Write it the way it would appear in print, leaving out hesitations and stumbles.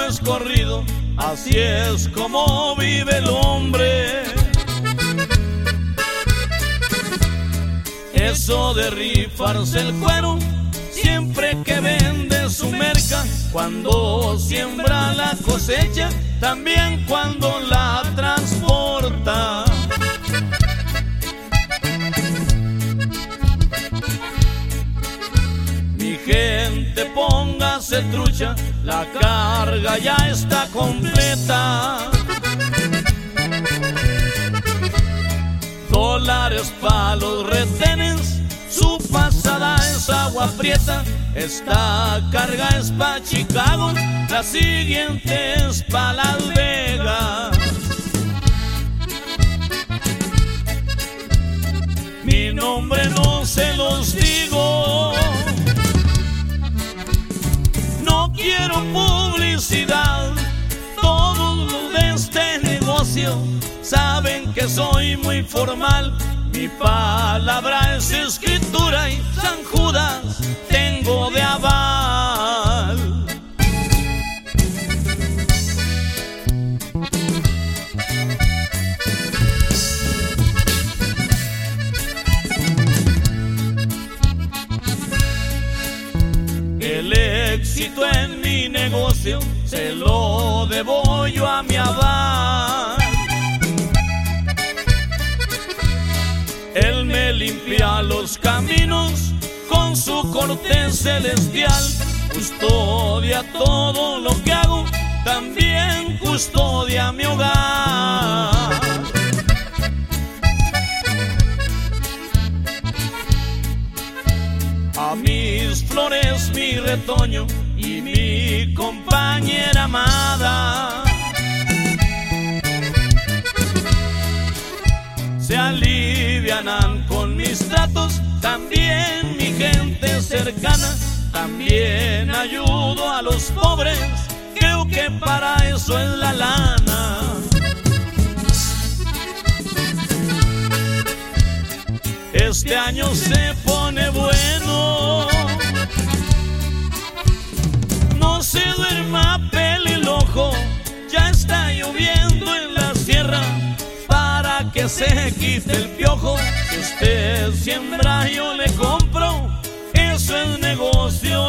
no es corrido, así es como vive el hombre. Eso de rifarse el cuero siempre que vende su merca, cuando siembra la cosecha, también cuando la transporta. Mi gente, póngase trucha, la carga ya está completa. Dólares pa' los retenes, su pasada es agua prieta. Esta carga es pa' Chicago, la siguiente es pa' Las Vegas. Mi nombre no se los digo, no quiero publicidad. Todos los de este negocio saben que soy muy formal. Mi palabra es escritura y San Judas tengo de aval. El éxito en mi negocio se lo debo yo a mi aval. Él me limpia los caminos con su corte celestial, custodia todo lo que hago, también custodia mi hogar. A mis flores mi retoño y mi compañera amada se alivianan con mis tratos, también mi gente cercana, también ayudo a los pobres, creo que para eso es la lana. Este año se pone bueno, no se duerma pelilojo, ya está lloviendo en la sierra, para que se quite el piojo. Si usted siembra yo le compro, eso es negocio.